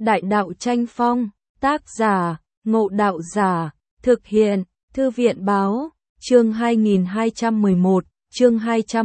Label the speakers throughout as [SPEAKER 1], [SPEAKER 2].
[SPEAKER 1] Đại đạo tranh phong, tác giả, Ngộ Đạo Giả, thực hiện, Thư viện báo, chương 2211, chương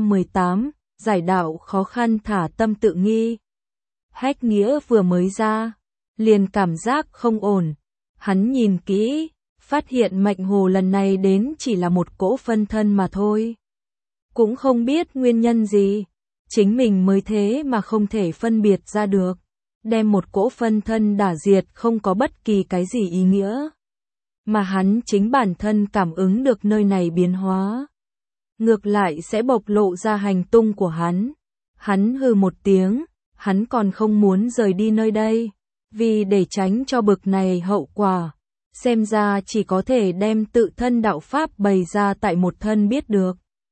[SPEAKER 1] 218, giải đạo khó khăn thả tâm tự nghi. Hách Nghĩa vừa mới ra, liền cảm giác không ổn. Hắn nhìn kỹ, phát hiện Mạnh Hồ lần này đến chỉ là một cỗ phân thân mà thôi. Cũng không biết nguyên nhân gì, chính mình mới thế mà không thể phân biệt ra được. Đem một cỗ phân thân đả diệt không có bất kỳ cái gì ý nghĩa. Mà hắn chính bản thân cảm ứng được nơi này biến hóa. Ngược lại sẽ bộc lộ ra hành tung của hắn. Hắn hừ một tiếng, hắn còn không muốn rời đi nơi đây. Vì để tránh cho bực này hậu quả, xem ra chỉ có thể đem tự thân đạo pháp bày ra tại một thân biết được.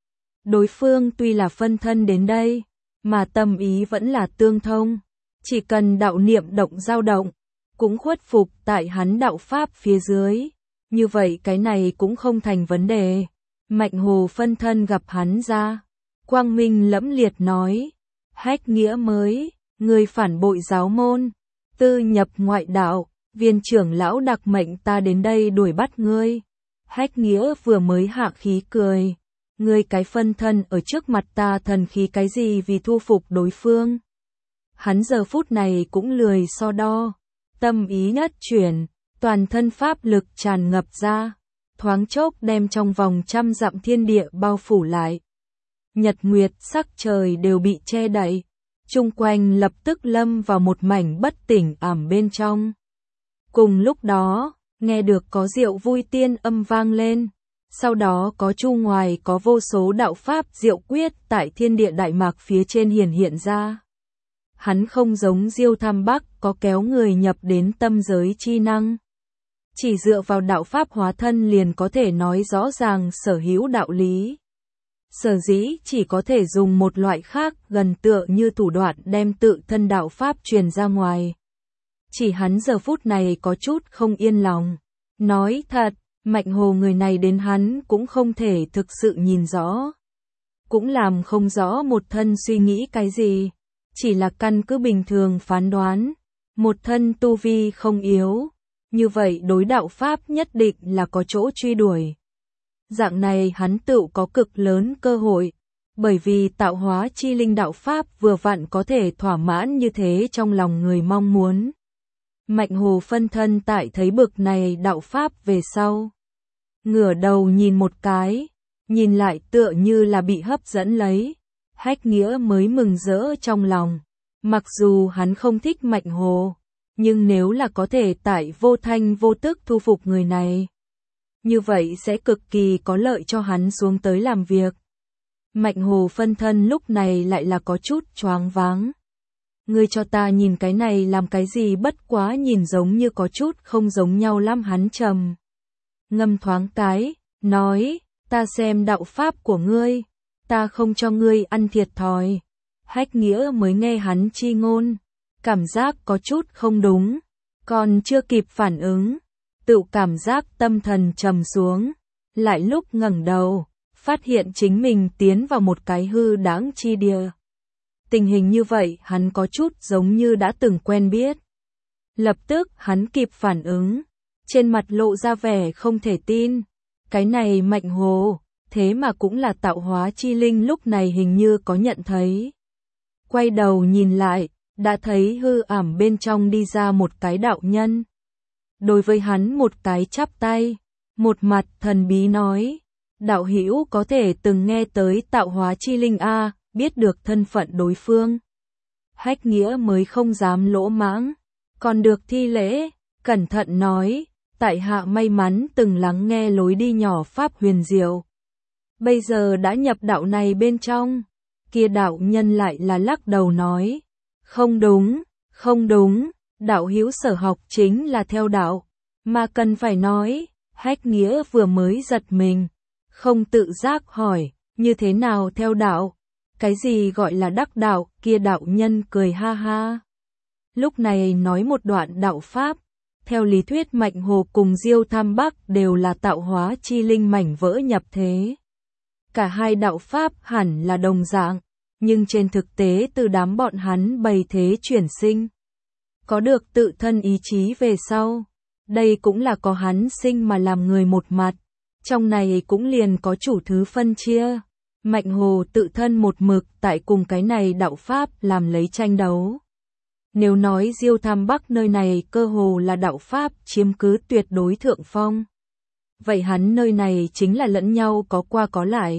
[SPEAKER 1] Đối phương tuy là phân thân đến đây, mà tâm ý vẫn là tương thông. Chỉ cần đạo niệm động dao động, cũng khuất phục tại hắn đạo pháp phía dưới. Như vậy cái này cũng không thành vấn đề. Mạnh Hồ phân thân gặp hắn ra. Quang minh lẫm liệt nói. Hách Nghĩa mới, người phản bội giáo môn. Tư nhập ngoại đạo, viên trưởng lão đặc mệnh ta đến đây đuổi bắt ngươi. Hách Nghĩa vừa mới hạ khí cười. Ngươi cái phân thân ở trước mặt ta thần khí cái gì vì thu phục đối phương. Hắn giờ phút này cũng lười so đo, tâm ý nhất chuyển, toàn thân pháp lực tràn ngập ra, thoáng chốc đem trong vòng 100 dặm thiên địa bao phủ lại. Nhật nguyệt sắc trời đều bị che đậy, chung quanh lập tức lâm vào một mảnh bất tỉnh ảm bên trong. Cùng lúc đó, nghe được có diệu vui tiên âm vang lên, sau đó có chu ngoài có vô số đạo pháp diệu quyết tại thiên địa đại mạc phía trên hiện ra. Hắn không giống Diêu Tham Bắc có kéo người nhập đến tâm giới chi năng. Chỉ dựa vào đạo pháp hóa thân liền có thể nói rõ ràng sở hữu đạo lý. Sở dĩ chỉ có thể dùng một loại khác gần tựa như thủ đoạn đem tự thân đạo pháp truyền ra ngoài. Chỉ hắn giờ phút này có chút không yên lòng. Nói thật, Mạnh Hồ người này đến hắn cũng không thể thực sự nhìn rõ. Cũng làm không rõ một thân suy nghĩ cái gì. Chỉ là căn cứ bình thường phán đoán, một thân tu vi không yếu, như vậy đối đạo pháp nhất định là có chỗ truy đuổi. Dạng này hắn tự có cực lớn cơ hội, bởi vì tạo hóa chi linh đạo pháp vừa vặn có thể thỏa mãn như thế trong lòng người mong muốn. Mạnh Hồ phân thân tại thấy bực này đạo pháp về sau. Ngửa đầu nhìn một cái, nhìn lại tựa như là bị hấp dẫn lấy. Hách Nghĩa mới mừng rỡ trong lòng. Mặc dù hắn không thích Mạnh Hồ, nhưng nếu là có thể tại vô thanh vô tức thu phục người này, như vậy sẽ cực kỳ có lợi cho hắn xuống tới làm việc. Mạnh Hồ phân thân lúc này lại là có chút choáng váng. Ngươi cho ta nhìn cái này làm cái gì, bất quá nhìn giống như có chút không giống nhau lắm. Hắn trầm ngâm thoáng cái, nói, ta xem đạo pháp của ngươi. Ta không cho ngươi ăn thiệt thòi. Hách Nghĩa mới nghe hắn chi ngôn, cảm giác có chút không đúng, còn chưa kịp phản ứng, tự cảm giác tâm thần trầm xuống, lại lúc ngẩng đầu, phát hiện chính mình tiến vào một cái hư đãng chi địa. Tình hình như vậy hắn có chút giống như đã từng quen biết. Lập tức hắn kịp phản ứng, trên mặt lộ ra vẻ không thể tin, cái này Mạnh Hồ. Thế mà cũng là tạo hóa chi linh, lúc này hình như có nhận thấy. Quay đầu nhìn lại, đã thấy hư ảm bên trong đi ra một cái đạo nhân. Đối với hắn một cái chắp tay, một mặt thần bí nói, đạo hữu có thể từng nghe tới tạo hóa chi linh a, biết được thân phận đối phương. Hách Nghĩa mới không dám lỗ mãng, còn được thi lễ, cẩn thận nói, tại hạ may mắn từng lắng nghe lối đi nhỏ pháp huyền diệu. Bây giờ đã nhập đạo này bên trong. Kia đạo nhân lại là lắc đầu nói, không đúng, không đúng, đạo hữu sở học chính là theo đạo, mà cần phải nói. Hách Nghĩa vừa mới giật mình, không tự giác hỏi, như thế nào theo đạo, cái gì gọi là đắc đạo. Kia đạo nhân cười ha ha, lúc này nói một đoạn đạo pháp. Theo lý thuyết Mạnh Hồ cùng Diêu Tham Bắc đều là tạo hóa chi linh mảnh vỡ nhập thế. Cả hai đạo pháp hẳn là đồng dạng, nhưng trên thực tế từ đám bọn hắn bày thế chuyển sinh. có được tự thân ý chí về sau. Đây cũng là có hắn sinh mà làm người một mặt, trong này cũng liền có chủ thứ phân chia. Mạnh Hồ tự thân một mực tại cùng cái này đạo Pháp làm lấy tranh đấu. Nếu nói Diêu Tham Bắc nơi này cơ hồ là đạo Pháp chiếm cứ tuyệt đối thượng phong, vậy hắn nơi này chính là lẫn nhau có qua có lại,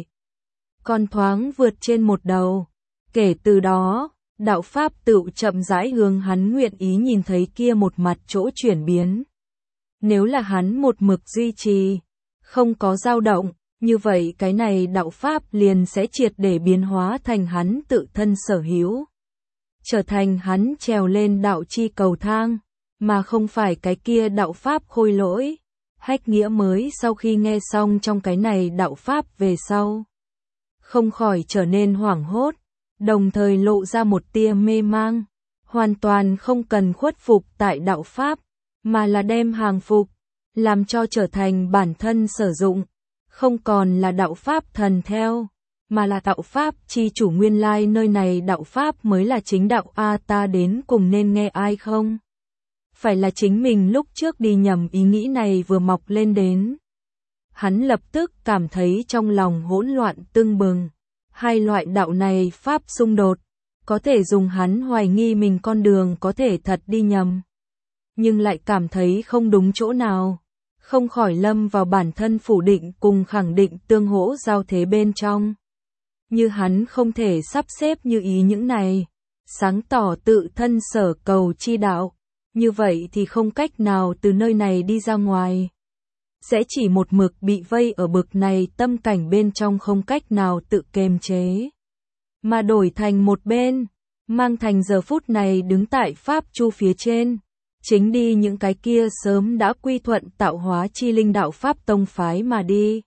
[SPEAKER 1] còn thoáng vượt trên một đầu. Kể từ đó, đạo Pháp tự chậm rãi hướng hắn nguyện ý nhìn thấy kia một mặt chỗ chuyển biến. Nếu là hắn một mực duy trì, không có dao động, như vậy cái này đạo Pháp liền sẽ triệt để biến hóa thành hắn tự thân sở hữu, trở thành hắn trèo lên đạo chi cầu thang, mà không phải cái kia đạo Pháp khôi lỗi. Hách Nghĩa mới sau khi nghe xong trong cái này đạo Pháp về sau, không khỏi trở nên hoảng hốt, đồng thời lộ ra một tia mê mang, hoàn toàn không cần khuất phục tại đạo Pháp, mà là đem hàng phục, làm cho trở thành bản thân sử dụng, không còn là đạo Pháp thần theo, mà là đạo Pháp chi chủ nguyên lai nơi này đạo Pháp mới là chính đạo a ta đến cùng nên nghe ai không? Phải là chính mình lúc trước đi nhầm ý nghĩ này vừa mọc lên đến. Hắn lập tức cảm thấy trong lòng hỗn loạn tưng bừng, hai loại đạo này Pháp xung đột, có thể dùng hắn hoài nghi mình con đường có thể thật đi nhầm, nhưng lại cảm thấy không đúng chỗ nào, không khỏi lâm vào bản thân phủ định cùng khẳng định tương hỗ giao thế bên trong. Như hắn không thể sắp xếp như ý những này, sáng tỏ tự thân sở cầu chi đạo, như vậy thì không cách nào từ nơi này đi ra ngoài. Sẽ chỉ một mực bị vây ở bực này tâm cảnh bên trong không cách nào tự kiềm chế. Mà đổi thành một bên, Mang Thành giờ phút này đứng tại Pháp Chu phía trên, chính đi những cái kia sớm đã quy thuận tạo hóa chi linh đạo Pháp tông phái mà đi.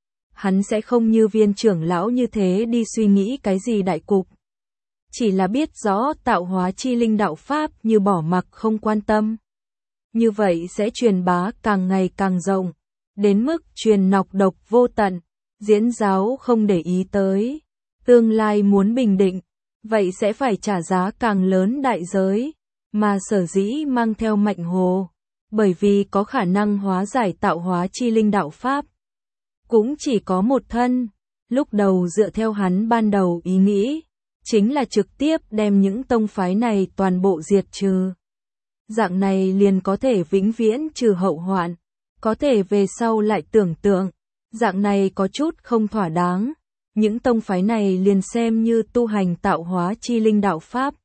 [SPEAKER 1] Hắn sẽ không như Viên trưởng lão như thế đi suy nghĩ cái gì đại cục. Chỉ là biết rõ tạo hóa chi linh đạo Pháp như bỏ mặc không quan tâm. Như vậy sẽ truyền bá càng ngày càng rộng, đến mức truyền nọc độc vô tận, diễn giáo không để ý tới. Tương lai muốn bình định, vậy sẽ phải trả giá càng lớn đại giới, mà sở dĩ mang theo Mạnh Hồ, bởi vì có khả năng hóa giải tạo hóa chi linh đạo Pháp. Cũng chỉ có một thân, lúc đầu dựa theo hắn ban đầu ý nghĩ, chính là trực tiếp đem những tông phái này toàn bộ diệt trừ. Dạng này liền có thể vĩnh viễn trừ hậu hoạn, có thể về sau lại tưởng tượng, dạng này có chút không thỏa đáng, những tông phái này liền xem như tu hành tạo hóa chi linh đạo Pháp.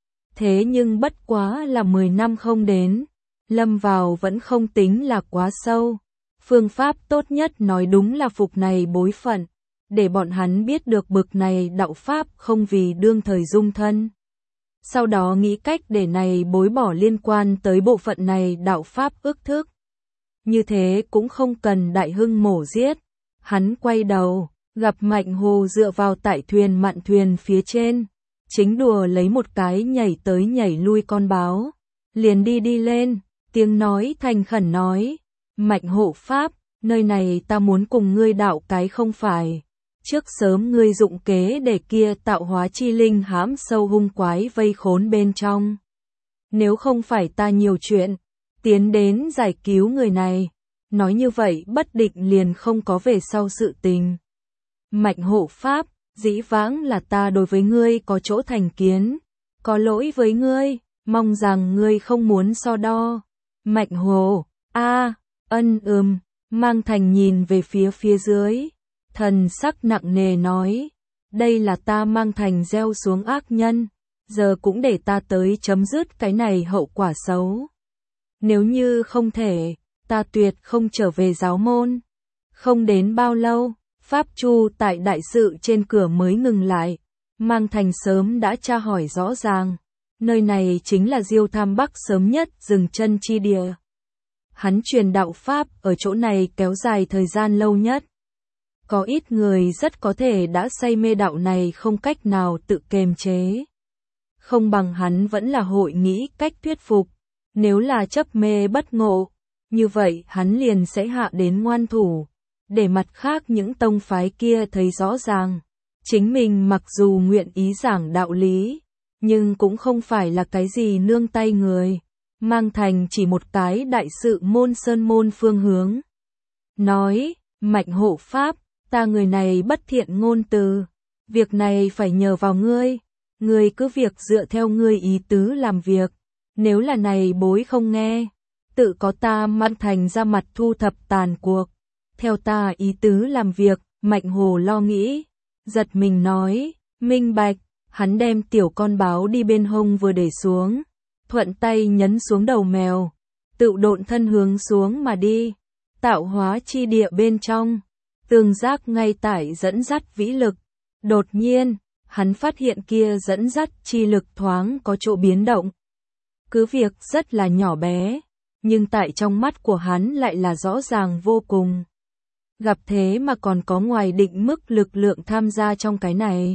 [SPEAKER 1] Thế nhưng bất quá là 10 năm không đến, lâm vào vẫn không tính là quá sâu. Phương pháp tốt nhất nói đúng là phục này bối phận, để bọn hắn biết được bực này đạo Pháp không vì đương thời dung thân. Sau đó nghĩ cách để này bối bỏ liên quan tới bộ phận này đạo Pháp ước thức. Như thế cũng không cần đại hưng mổ giết. Hắn quay đầu, gặp Mạnh Hồ dựa vào tại thuyền mạn thuyền phía trên, chính đùa lấy một cái nhảy tới nhảy lui con báo. Liền đi lên, tiếng nói thành khẩn nói, Mạnh hộ Pháp, nơi này ta muốn cùng ngươi đạo cái không phải. Trước sớm ngươi dụng kế để kia tạo hóa chi linh hãm sâu hung quái vây khốn bên trong. Nếu không phải ta nhiều chuyện, tiến đến giải cứu người này, nói như vậy bất định liền không có về sau sự tình. Mạnh hộ Pháp, dĩ vãng là ta đối với ngươi có chỗ thành kiến, có lỗi với ngươi, mong rằng ngươi không muốn so đo. Mạnh Hồ, Mang Thành nhìn về phía dưới, thần sắc nặng nề nói, đây là ta Mang Thành gieo xuống ác nhân, giờ cũng để ta tới chấm dứt cái này hậu quả xấu. Nếu như không thể, ta tuyệt không trở về giáo môn. Không đến bao lâu, Pháp Chu tại đại sự trên cửa mới ngừng lại, Mang Thành sớm đã tra hỏi rõ ràng, nơi này chính là Diêu Tham Bắc sớm nhất dừng chân chi địa. Hắn truyền đạo Pháp ở chỗ này kéo dài thời gian lâu nhất. Có ít người rất có thể đã say mê đạo này không cách nào tự kiềm chế. Không bằng hắn vẫn là hội nghĩ cách thuyết phục. Nếu là chấp mê bất ngộ, như vậy hắn liền sẽ hạ đến ngoan thủ. Để mặt khác những tông phái kia thấy rõ ràng. Chính mình mặc dù nguyện ý giảng đạo lý, nhưng cũng không phải là cái gì nương tay người. mang thành chỉ một cái đại sự môn sơn môn phương hướng. Nói, Mạnh hộ pháp, ta người này bất thiện ngôn từ, việc này phải nhờ vào ngươi cứ việc dựa theo ngươi ý tứ làm việc, nếu là này bối không nghe, tự có ta mang thành ra mặt thu thập tàn cuộc, theo ta ý tứ làm việc. Mạnh hồ lo nghĩ, giật mình nói, minh bạch, hắn đem tiểu con báo đi bên hông vừa để xuống, thuận tay nhấn xuống đầu mèo, tự độn thân hướng xuống mà đi, tạo hóa chi địa bên trong, tường giác ngay tại dẫn dắt vĩ lực, đột nhiên, hắn phát hiện kia dẫn dắt chi lực thoáng có chỗ biến động. Cứ việc rất là nhỏ bé, nhưng tại trong mắt của hắn lại là rõ ràng vô cùng. Gặp thế mà còn có ngoài định mức lực lượng tham gia trong cái này.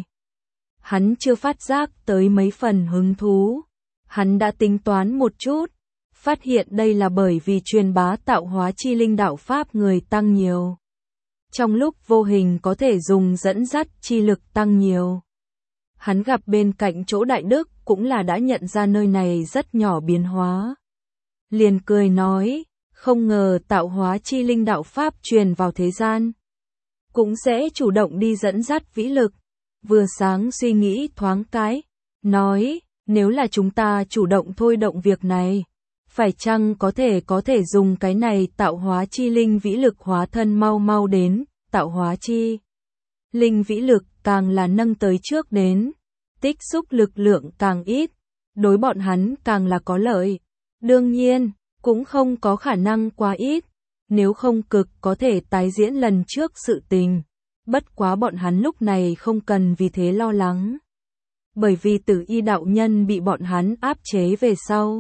[SPEAKER 1] Hắn chưa phát giác tới mấy phần hứng thú. Hắn đã tính toán một chút, phát hiện đây là bởi vì truyền bá tạo hóa chi linh đạo pháp người tăng nhiều. Trong lúc vô hình có thể dùng dẫn dắt chi lực tăng nhiều. Hắn gặp bên cạnh chỗ đại đức cũng là đã nhận ra nơi này rất nhỏ biến hóa. Liền cười nói, không ngờ tạo hóa chi linh đạo pháp truyền vào thế gian, cũng sẽ chủ động đi dẫn dắt vĩ lực. Vừa sáng suy nghĩ thoáng cái, nói, nếu là chúng ta chủ động thôi động việc này, phải chăng có thể dùng cái này tạo hóa chi linh vĩ lực hóa thân mau mau đến, tạo hóa chi linh vĩ lực càng là nâng tới trước đến, tích xúc lực lượng càng ít, đối bọn hắn càng là có lợi. Đương nhiên, cũng không có khả năng quá ít, nếu không cực có thể tái diễn lần trước sự tình. Bất quá bọn hắn lúc này không cần vì thế lo lắng. Bởi vì Tử Y đạo nhân bị bọn hắn áp chế về sau.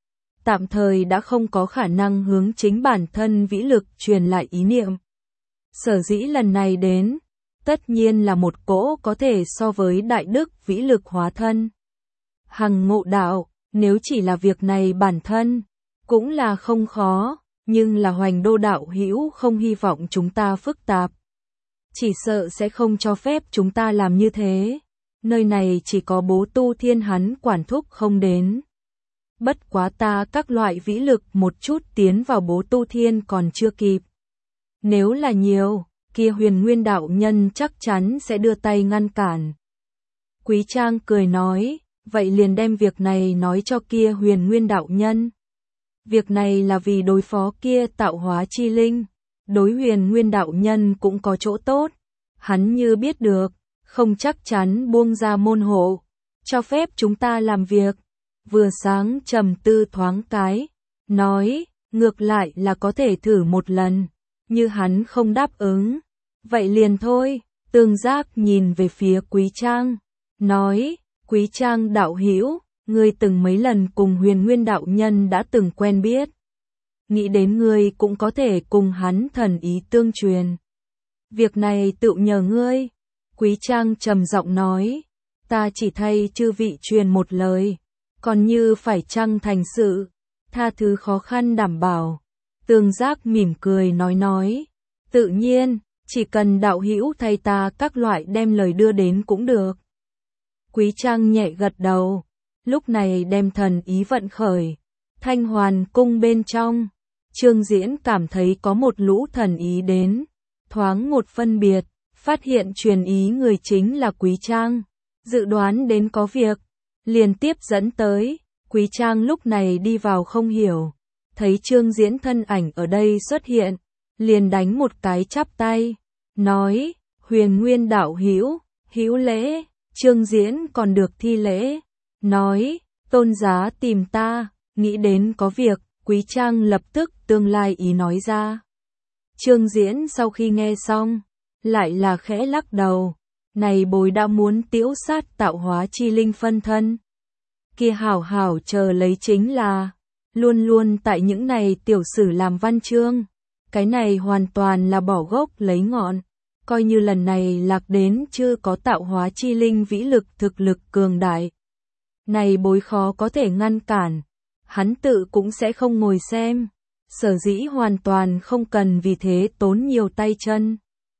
[SPEAKER 1] Tạm thời đã không có khả năng hướng chính bản thân vĩ lực truyền lại ý niệm. Sở dĩ lần này đến, tất nhiên là một cỗ có thể so với đại đức vĩ lực hóa thân. Hằng ngộ đạo, nếu chỉ là việc này bản thân, cũng là không khó, nhưng là Hoành Đô đạo hữu không hy vọng chúng ta phức tạp. Chỉ sợ sẽ không cho phép chúng ta làm như thế. Nơi này chỉ có Bố Tu Thiên hắn quản thúc không đến. Bất quá ta các loại vĩ lực một chút tiến vào Bố Tu Thiên còn chưa kịp. Nếu là nhiều, kia Huyền Nguyên đạo nhân chắc chắn sẽ đưa tay ngăn cản. Quý Trang cười nói, vậy liền đem việc này nói cho kia Huyền Nguyên đạo nhân. Việc này là vì đối phó kia tạo hóa chi linh, đối Huyền Nguyên đạo nhân cũng có chỗ tốt. Hắn như biết được, không chắc chắn buông ra môn hộ, cho phép chúng ta làm việc. Vừa sáng trầm tư thoáng cái, nói, ngược lại là có thể thử một lần, như hắn không đáp ứng, vậy liền thôi. Tường Giác nhìn về phía Quý Trang, nói, Quý Trang đạo hữu, ngươi từng mấy lần cùng Huyền Nguyên đạo nhân đã từng quen biết. Nghĩ đến ngươi cũng có thể cùng hắn thần ý tương truyền. Việc này tự nhờ ngươi. Quý Trang trầm giọng nói, ta chỉ thay chư vị truyền một lời, còn như phải chăng thành sự, tha thứ khó khăn đảm bảo. Tường Giác mỉm cười nói, tự nhiên, chỉ cần đạo hữu thay ta các loại đem lời đưa đến cũng được. Quý Trang nhẹ gật đầu, lúc này đem thần ý vận khởi. Thanh Hoàn cung bên trong, Trương Diễn cảm thấy có một lũ thần ý đến, thoáng một phân biệt, phát hiện truyền ý người chính là Quý Trang, dự đoán đến có việc, liền tiếp dẫn tới. Quý Trang lúc này đi vào không hiểu, thấy Trương Diễn thân ảnh ở đây xuất hiện, liền đánh một cái chắp tay, nói, Huyền Nguyên đạo hữu, hữu lễ. Trương Diễn còn được thi lễ, nói, tôn giá tìm ta, nghĩ đến có việc. Quý Trang lập tức tương lai ý nói ra. Trương Diễn sau khi nghe xong, lại là khẽ lắc đầu, này bối đã muốn tiễu sát tạo hóa chi linh phân thân. Kia hảo hảo chờ lấy chính là, luôn luôn tại những này tiểu sử làm văn chương, cái này hoàn toàn là bỏ gốc lấy ngọn, coi như lần này lạc đến chưa có tạo hóa chi linh vĩ lực thực lực cường đại. Này bối khó có thể ngăn cản, hắn tự cũng sẽ không ngồi xem, sở dĩ hoàn toàn không cần vì thế tốn nhiều tay chân.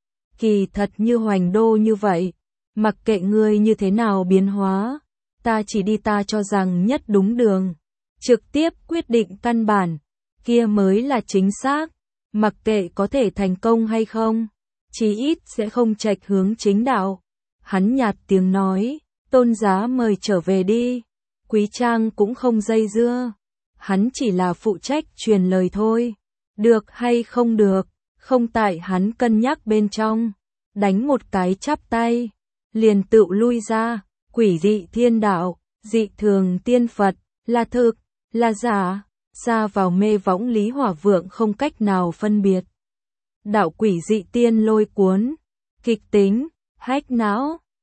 [SPEAKER 1] Kỳ thật như Hoành Đô như vậy, mặc kệ ngươi như thế nào biến hóa, ta chỉ đi ta cho rằng nhất đúng đường, trực tiếp quyết định căn bản, kia mới là chính xác, mặc kệ có thể thành công hay không, chí ít sẽ không chệch hướng chính đạo. Hắn nhạt tiếng nói, Tôn Giá mời trở về đi, Quý Trang cũng không dây dưa, hắn chỉ là phụ trách truyền lời thôi, được hay không được, không tại hắn cân nhắc bên trong, đánh một cái chắp tay, liền tự lui ra, quỷ dị thiên đạo, dị thường tiên Phật, là thực, là giả, xa vào mê võng Lý Hỏa Vượng không cách nào phân biệt. Đạo quỷ dị tiên lôi cuốn, kịch tính, hách não,